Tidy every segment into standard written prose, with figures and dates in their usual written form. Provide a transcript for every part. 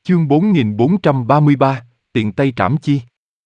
Chương 4433, tiện tay trảm chi.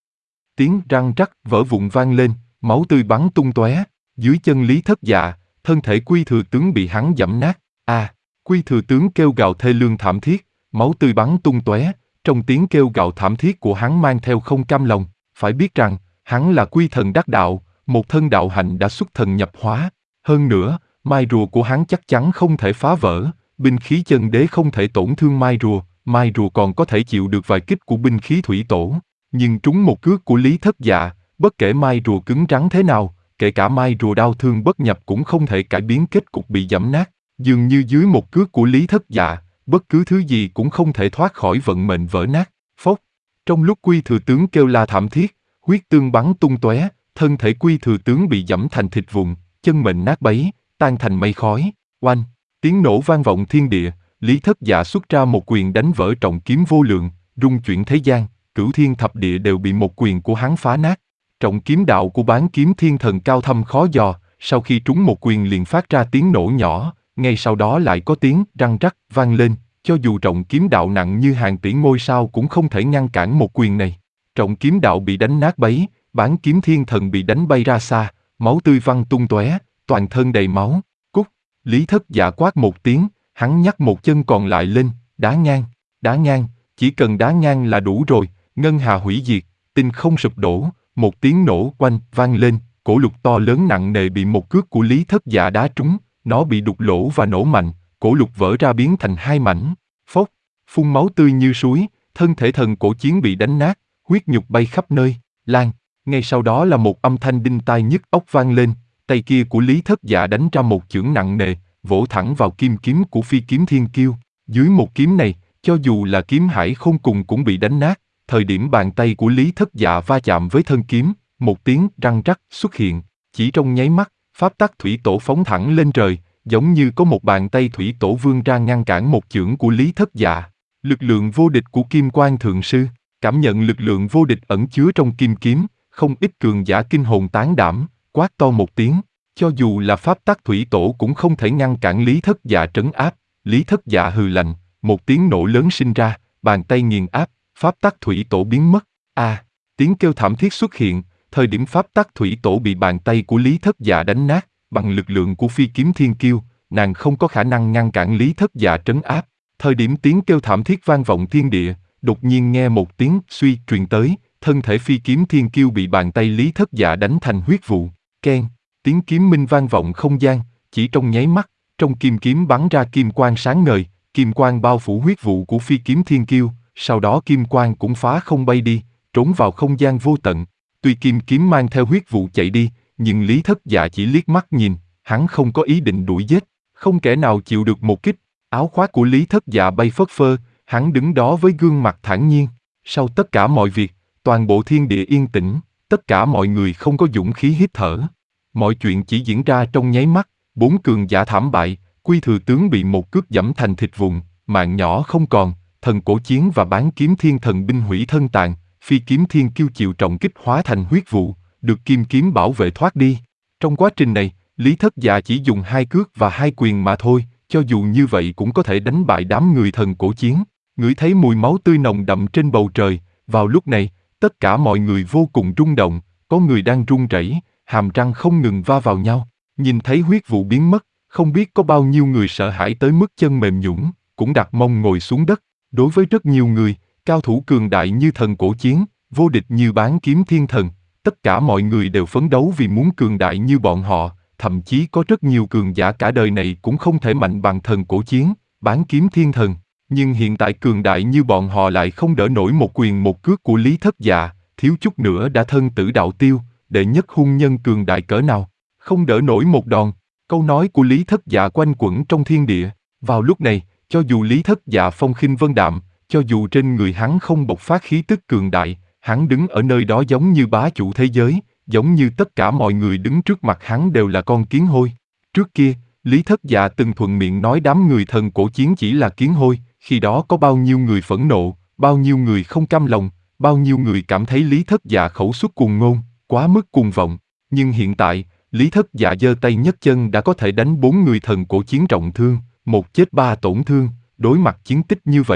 Tiếng răng rắc vỡ vụn vang lên, máu tươi bắn tung tóe. Dưới chân Lý Thất Dạ, thân thể Quy thừa tướng bị hắn giẫm nát. Quy thừa tướng kêu gào thê lương thảm thiết, máu tươi bắn tung tóe. Trong tiếng kêu gào thảm thiết của hắn mang theo không cam lòng. Phải biết rằng, hắn là Quy thần đắc đạo, một thân đạo hạnh đã xuất thần nhập hóa. Hơn nữa, mai rùa của hắn chắc chắn không thể phá vỡ, binh khí chân đế không thể tổn thương mai rùa còn có thể chịu được vài kích của binh khí thủy tổ. Nhưng trúng một cước của Lý Thất Dạ, bất kể mai rùa cứng rắn thế nào, kể cả mai rùa đau thương bất nhập cũng không thể cải biến kết cục bị giẫm nát. Dường như dưới một cước của Lý Thất Dạ, bất cứ thứ gì cũng không thể thoát khỏi vận mệnh vỡ nát. Phốc. Trong lúc Quy thừa tướng kêu la thảm thiết, huyết tương bắn tung tóe, thân thể Quy thừa tướng bị giẫm thành thịt vụn, chân mệnh nát bấy, tan thành mây khói. Oanh! Tiếng nổ vang vọng thiên địa. Lý Thất Dạ xuất ra một quyền đánh vỡ trọng kiếm vô lượng, rung chuyển thế gian, cửu thiên thập địa đều bị một quyền của hắn phá nát. Trọng kiếm đạo của Bán Kiếm Thiên Thần cao thâm khó dò, sau khi trúng một quyền liền phát ra tiếng nổ nhỏ, ngay sau đó lại có tiếng răng rắc vang lên, cho dù trọng kiếm đạo nặng như hàng tỷ ngôi sao cũng không thể ngăn cản một quyền này. Trọng kiếm đạo bị đánh nát bấy, Bán Kiếm Thiên Thần bị đánh bay ra xa, máu tươi văng tung tóe, toàn thân đầy máu. Cút! Lý Thất Dạ quát một tiếng, hắn nhắc một chân còn lại lên, đá ngang, chỉ cần đá ngang là đủ rồi. Ngân hà hủy diệt, tinh không sụp đổ, một tiếng nổ oanh vang lên, cổ lục to lớn nặng nề bị một cước của Lý Thất Dạ đá trúng, nó bị đục lỗ và nổ mạnh, cổ lục vỡ ra biến thành hai mảnh. Phốc, phun máu tươi như suối, thân thể thần cổ chiến bị đánh nát, huyết nhục bay khắp nơi. Lan. Ngay sau đó là một âm thanh đinh tai nhức óc vang lên, tay kia của Lý Thất Dạ đánh ra một chưởng nặng nề, vỗ thẳng vào kim kiếm của Phi Kiếm Thiên Kiêu. Dưới một kiếm này, cho dù là kiếm Hải Khôn Cùng cũng bị đánh nát. Thời điểm bàn tay của Lý Thất Dạ va chạm với thân kiếm, một tiếng răng rắc xuất hiện. Chỉ trong nháy mắt, pháp tắc thủy tổ phóng thẳng lên trời, giống như có một bàn tay thủy tổ vươn ra ngăn cản một chưởng của Lý Thất Dạ. Lực lượng vô địch của Kim Quan Thượng Sư, cảm nhận lực lượng vô địch ẩn chứa trong kim kiếm, không ít cường giả kinh hồn tán đảm, quát to một tiếng. Cho dù là pháp tắc thủy tổ cũng không thể ngăn cản Lý Thất Dạ trấn áp. Lý Thất Dạ hừ lạnh, một tiếng nổ lớn sinh ra, bàn tay nghiền áp. Pháp tắc thủy tổ biến mất. Tiếng kêu thảm thiết xuất hiện, thời điểm pháp tắc thủy tổ bị bàn tay của Lý Thất Dạ đánh nát, bằng lực lượng của Phi Kiếm Thiên Kiêu, nàng không có khả năng ngăn cản Lý Thất Dạ trấn áp. Thời điểm tiếng kêu thảm thiết vang vọng thiên địa, đột nhiên nghe một tiếng suy truyền tới, thân thể Phi Kiếm Thiên Kiêu bị bàn tay Lý Thất Dạ đánh thành huyết vụ. Keng, tiếng kiếm minh vang vọng không gian, chỉ trong nháy mắt, trong kim kiếm bắn ra kim quang sáng ngời, kim quang bao phủ huyết vụ của Phi Kiếm Thiên Kiêu. Sau đó kim quang cũng phá không bay đi, trốn vào không gian vô tận. Tuy kim kiếm mang theo huyết vụ chạy đi, nhưng Lý Thất Dạ chỉ liếc mắt nhìn, hắn không có ý định đuổi giết, không kẻ nào chịu được một kích. Áo khoác của Lý Thất Dạ bay phất phơ, hắn đứng đó với gương mặt thản nhiên. Sau tất cả mọi việc, toàn bộ thiên địa yên tĩnh, tất cả mọi người không có dũng khí hít thở. Mọi chuyện chỉ diễn ra trong nháy mắt, 4 cường giả thảm bại, Quy thừa tướng bị một cước giẫm thành thịt vụn, mạng nhỏ không còn. Thần cổ chiến và Bán Kiếm Thiên Thần binh hủy thân tàn, Phi Kiếm Thiên Kiêu chịu trọng kích hóa thành huyết vụ, được kim kiếm bảo vệ thoát đi. Trong quá trình này, Lý Thất Dạ chỉ dùng 2 cước và 2 quyền mà thôi, cho dù như vậy cũng có thể đánh bại đám người thần cổ chiến. Ngửi thấy mùi máu tươi nồng đậm trên bầu trời, vào lúc này, tất cả mọi người vô cùng rung động, có người đang run rẩy, hàm răng không ngừng va vào nhau. Nhìn thấy huyết vụ biến mất, không biết có bao nhiêu người sợ hãi tới mức chân mềm nhũn, cũng đặt mông ngồi xuống đất. Đối với rất nhiều người, cao thủ cường đại như thần cổ chiến, vô địch như Bán Kiếm Thiên Thần, tất cả mọi người đều phấn đấu vì muốn cường đại như bọn họ, thậm chí có rất nhiều cường giả cả đời này cũng không thể mạnh bằng thần cổ chiến, Bán Kiếm Thiên Thần. Nhưng hiện tại cường đại như bọn họ lại không đỡ nổi một quyền một cước của Lý Thất Dạ, thiếu chút nữa đã thân tử đạo tiêu, đệ nhất hung nhân cường đại cỡ nào, không đỡ nổi một đòn. Câu nói của Lý Thất Dạ quanh quẩn trong thiên địa. Vào lúc này, cho dù Lý Thất Dạ phong khinh vân đạm, cho dù trên người hắn không bộc phát khí tức cường đại, hắn đứng ở nơi đó giống như bá chủ thế giới, giống như tất cả mọi người đứng trước mặt hắn đều là con kiến hôi. Trước kia, Lý Thất Dạ từng thuận miệng nói đám người thần cổ chiến chỉ là kiến hôi, khi đó có bao nhiêu người phẫn nộ, bao nhiêu người không cam lòng, bao nhiêu người cảm thấy Lý Thất Dạ khẩu xuất cuồng ngôn, quá mức cuồng vọng. Nhưng hiện tại, Lý Thất Dạ giơ tay nhấc chân đã có thể đánh 4 người thần cổ chiến trọng thương, 1 chết 3 tổn thương. Đối mặt chiến tích như vậy,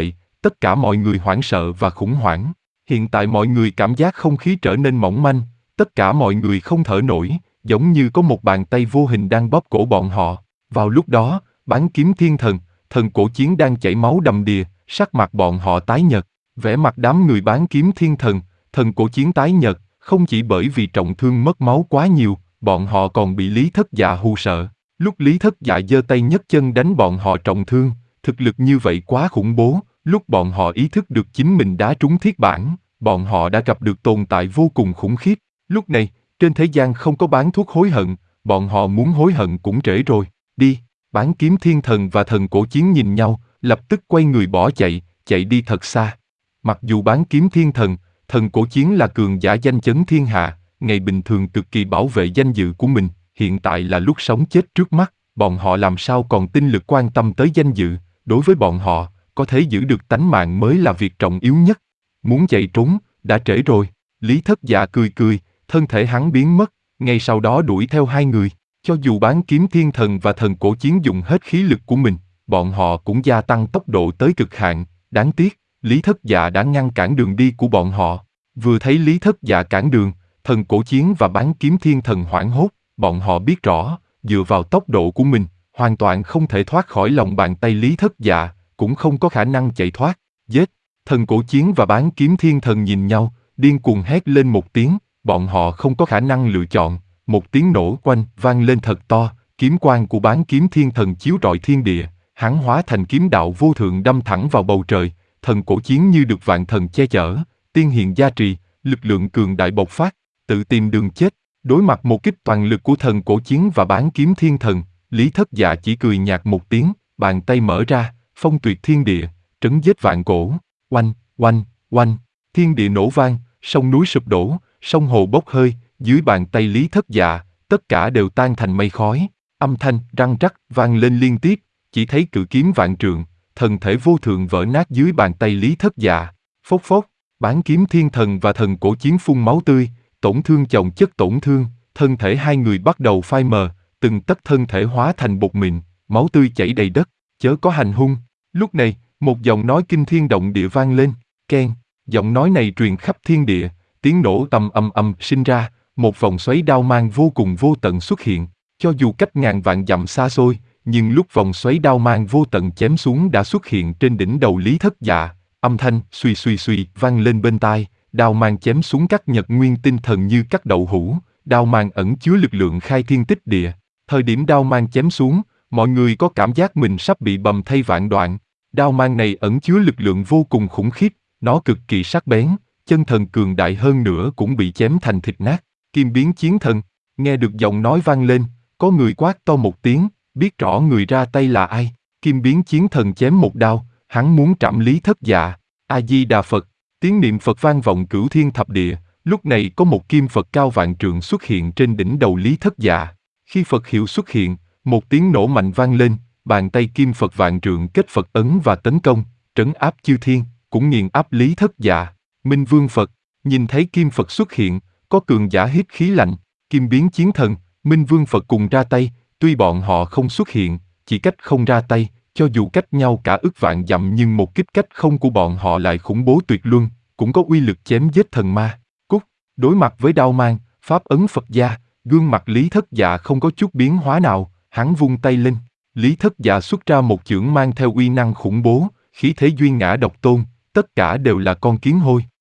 tất cả mọi người hoảng sợ và khủng hoảng. Hiện tại mọi người cảm giác không khí trở nên mỏng manh, tất cả mọi người không thở nổi, giống như có một bàn tay vô hình đang bóp cổ bọn họ. Vào lúc đó, Bán Kiếm Thiên Thần, thần cổ chiến đang chảy máu đầm đìa, sắc mặt bọn họ tái nhợt. Vẻ mặt đám người Bán Kiếm Thiên Thần, thần cổ chiến tái nhợt, không chỉ bởi vì trọng thương mất máu quá nhiều, bọn họ còn bị Lý Thất Dạ hù sợ. Lúc Lý Thất Dạ giơ tay nhấc chân đánh bọn họ trọng thương, thực lực như vậy quá khủng bố. Lúc bọn họ ý thức được chính mình đá trúng thiết bản, bọn họ đã gặp được tồn tại vô cùng khủng khiếp. Lúc này, trên thế gian không có bán thuốc hối hận, bọn họ muốn hối hận cũng trễ rồi. Đi! Bán Kiếm Thiên Thần và thần cổ chiến nhìn nhau, lập tức quay người bỏ chạy, chạy đi thật xa. Mặc dù Bán Kiếm Thiên Thần, thần cổ chiến là cường giả danh chấn thiên hạ, ngày bình thường cực kỳ bảo vệ danh dự của mình, hiện tại là lúc sống chết trước mắt, bọn họ làm sao còn tinh lực quan tâm tới danh dự, đối với bọn họ, có thể giữ được tánh mạng mới là việc trọng yếu nhất. Muốn chạy trốn, đã trễ rồi. Lý Thất Dạ cười cười, thân thể hắn biến mất, ngay sau đó đuổi theo hai người. Cho dù Bán Kiếm Thiên Thần và thần cổ chiến dùng hết khí lực của mình, bọn họ cũng gia tăng tốc độ tới cực hạn. Đáng tiếc, Lý Thất Dạ đã ngăn cản đường đi của bọn họ. Vừa thấy Lý Thất Dạ cản đường, thần cổ chiến và Bán Kiếm Thiên Thần hoảng hốt, bọn họ biết rõ, dựa vào tốc độ của mình, hoàn toàn không thể thoát khỏi lòng bàn tay Lý Thất Dạ, cũng không có khả năng chạy thoát. Giết! Thần cổ chiến và Bán Kiếm Thiên Thần nhìn nhau, điên cuồng hét lên một tiếng, bọn họ không có khả năng lựa chọn. Một tiếng nổ oanh vang lên thật to, kiếm quang của Bán Kiếm Thiên Thần chiếu rọi thiên địa, hắn hóa thành kiếm đạo vô thượng đâm thẳng vào bầu trời, thần cổ chiến như được vạn thần che chở, tiên hiền gia trì, lực lượng cường đại bộc phát, tự tìm đường chết. Đối mặt một kích toàn lực của thần cổ chiến và Bán Kiếm Thiên Thần, Lý Thất Dạ chỉ cười nhạt một tiếng, bàn tay mở ra, phong tuyệt thiên địa, trấn giết vạn cổ. Oanh, oanh, oanh, thiên địa nổ vang, sông núi sụp đổ, sông hồ bốc hơi, dưới bàn tay Lý Thất Dạ, tất cả đều tan thành mây khói, âm thanh răng rắc vang lên liên tiếp, chỉ thấy cự kiếm vạn trượng, thần thể vô thượng vỡ nát dưới bàn tay Lý Thất Dạ. Phốc phốc, Bán Kiếm Thiên Thần và thần cổ chiến phun máu tươi, tổn thương chồng chất tổn thương, thân thể hai người bắt đầu phai mờ, từng tấc thân thể hóa thành bột mịn, máu tươi chảy đầy đất, chớ có hành hung. Lúc này, một giọng nói kinh thiên động địa vang lên, keng, giọng nói này truyền khắp thiên địa, tiếng nổ tầm ầm ầm sinh ra, một vòng xoáy đao mang vô cùng vô tận xuất hiện, cho dù cách ngàn vạn dặm xa xôi, nhưng lúc vòng xoáy đao mang vô tận chém xuống đã xuất hiện trên đỉnh đầu Lý Thất Dạ, âm thanh suy suy suy vang lên bên tai, đao mang chém xuống các nhật nguyên tinh thần như các đậu hũ, đao mang ẩn chứa lực lượng khai thiên tích địa. Thời điểm đao mang chém xuống, mọi người có cảm giác mình sắp bị bầm thây vạn đoạn. Đao mang này ẩn chứa lực lượng vô cùng khủng khiếp, nó cực kỳ sắc bén, chân thần cường đại hơn nữa cũng bị chém thành thịt nát. Kim Biến Chiến Thần, nghe được giọng nói vang lên, có người quát to một tiếng, biết rõ người ra tay là ai. Kim Biến Chiến Thần chém một đao, hắn muốn trảm Lý Thất Dạ. A Di Đà Phật, tiếng niệm Phật vang vọng cửu thiên thập địa. Lúc này có một kim Phật cao vạn trượng xuất hiện trên đỉnh đầu Lý Thất Dạ. Khi Phật hiệu xuất hiện, một tiếng nổ mạnh vang lên, bàn tay kim Phật vạn trượng kết Phật ấn và tấn công, trấn áp chư thiên, cũng nghiền áp Lý Thất Dạ. Minh Vương Phật, nhìn thấy kim Phật xuất hiện, có cường giả hít khí lạnh, Kim Biến Chiến Thần, Minh Vương Phật cùng ra tay, tuy bọn họ không xuất hiện, chỉ cách không ra tay, cho dù cách nhau cả ức vạn dặm nhưng một kích cách không của bọn họ lại khủng bố tuyệt luân, cũng có uy lực chém giết thần ma. Đối mặt với đao mang, pháp ấn Phật gia, gương mặt Lý Thất Dạ không có chút biến hóa nào, hắn vung tay lên. Lý Thất Dạ xuất ra một chưởng mang theo uy năng khủng bố, khí thế duy ngã độc tôn, tất cả đều là con kiến hôi.